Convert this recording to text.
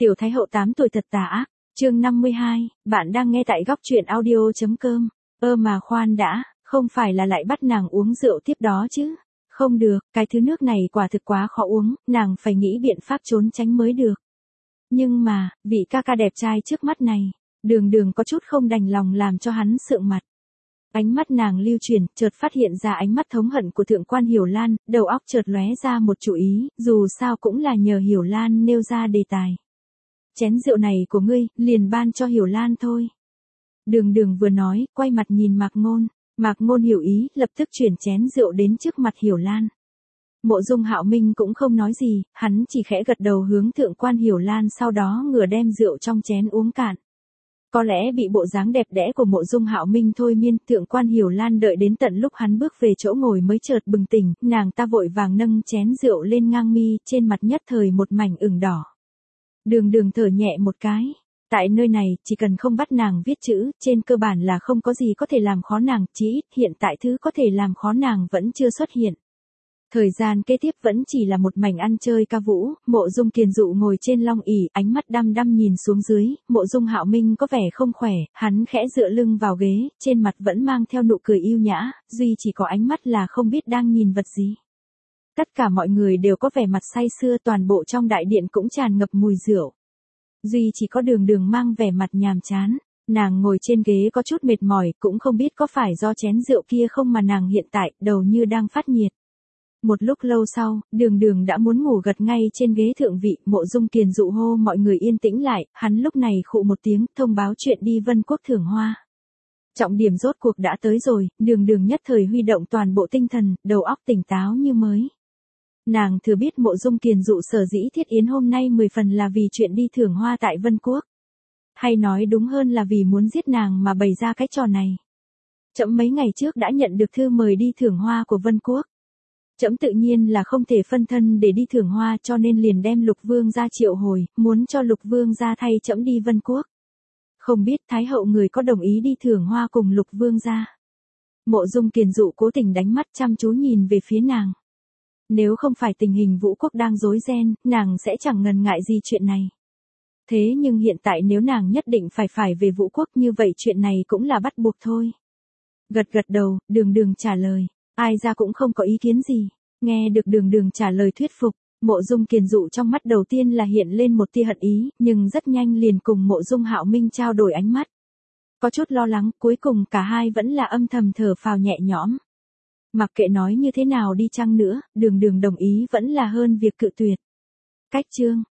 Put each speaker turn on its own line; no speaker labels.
Tiểu Thái Hậu 8 tuổi thật tà ác, chương 52, bạn đang nghe tại góc truyện audio.com. Mà khoan đã, không phải là lại bắt nàng uống rượu tiếp đó chứ? Không được, cái thứ nước này quả thực quá khó uống, nàng phải nghĩ biện pháp trốn tránh mới được. Nhưng mà, vị ca ca đẹp trai trước mắt này, Đường có chút không đành lòng làm cho hắn sượng mặt. Ánh mắt nàng lưu chuyển, chợt phát hiện ra ánh mắt thống hận của thượng quan Hiểu Lan, đầu óc chợt lóe ra một chủ ý, dù sao cũng là nhờ Hiểu Lan nêu ra đề tài. Chén rượu này của ngươi, liền ban cho Hiểu Lan thôi. Đường vừa nói, quay mặt nhìn Mạc Ngôn. Mạc Ngôn hiểu ý, lập tức chuyển chén rượu đến trước mặt Hiểu Lan. Mộ Dung Hạo Minh cũng không nói gì, hắn chỉ khẽ gật đầu hướng thượng quan Hiểu Lan, sau đó ngửa đem rượu trong chén uống cạn. Có lẽ bị bộ dáng đẹp đẽ của Mộ Dung Hạo Minh thôi miên, thượng quan Hiểu Lan đợi đến tận lúc hắn bước về chỗ ngồi mới chợt bừng tỉnh, nàng ta vội vàng nâng chén rượu lên ngang mi, trên mặt nhất thời một mảnh ửng đỏ. Đường thở nhẹ một cái. Tại nơi này, chỉ cần không bắt nàng viết chữ, trên cơ bản là không có gì có thể làm khó nàng, chí ít hiện tại thứ có thể làm khó nàng vẫn chưa xuất hiện. Thời gian kế tiếp vẫn chỉ là một mảnh ăn chơi ca vũ, Mộ Dung Kiền Dụ ngồi trên long ỷ, ánh mắt đăm đăm nhìn xuống dưới, Mộ Dung Hạo Minh có vẻ không khỏe, hắn khẽ dựa lưng vào ghế, trên mặt vẫn mang theo nụ cười yêu nhã, duy chỉ có ánh mắt là không biết đang nhìn vật gì. Tất cả mọi người đều có vẻ mặt say sưa, toàn bộ trong đại điện cũng tràn ngập mùi rượu. Duy chỉ có Đường mang vẻ mặt nhàm chán, nàng ngồi trên ghế có chút mệt mỏi, cũng không biết có phải do chén rượu kia không mà nàng hiện tại đầu như đang phát nhiệt. Một lúc lâu sau, Đường đã muốn ngủ gật ngay trên ghế thượng vị, Mộ Dung Kiền Dụ hô mọi người yên tĩnh lại, hắn lúc này khụ một tiếng, thông báo chuyện đi Vân Quốc thưởng hoa. Trọng điểm rốt cuộc đã tới rồi, Đường nhất thời huy động toàn bộ tinh thần, đầu óc tỉnh táo như mới. Nàng thừa biết Mộ Dung Kiền Dụ sở dĩ thiết yến hôm nay 10 phần là vì chuyện đi thưởng hoa tại Vân Quốc. Hay nói đúng hơn là vì muốn giết nàng mà bày ra cái trò này. Trẫm mấy ngày trước đã nhận được thư mời đi thưởng hoa của Vân Quốc. Trẫm tự nhiên là không thể phân thân để đi thưởng hoa, cho nên liền đem Lục Vương gia triệu hồi, muốn cho Lục Vương gia thay trẫm đi Vân Quốc. Không biết Thái hậu người có đồng ý đi thưởng hoa cùng Lục Vương gia? Mộ Dung Kiền Dụ cố tình đánh mắt chăm chú nhìn về phía nàng. Nếu không phải tình hình Vũ Quốc đang rối ren, nàng sẽ chẳng ngần ngại gì chuyện này. Thế nhưng hiện tại nếu nàng nhất định phải về Vũ Quốc, như vậy chuyện này cũng là bắt buộc thôi. Gật đầu, Đường trả lời. Ai ra cũng không có ý kiến gì. Nghe được Đường trả lời thuyết phục, Mộ Dung Kiền Dụ trong mắt đầu tiên là hiện lên một tia hận ý, nhưng rất nhanh liền cùng Mộ Dung Hạo Minh trao đổi ánh mắt. Có chút lo lắng, cuối cùng cả hai vẫn là âm thầm thở phào nhẹ nhõm. Mặc kệ nói như thế nào đi chăng nữa, Đường đồng ý vẫn là hơn việc cự tuyệt. Cách chương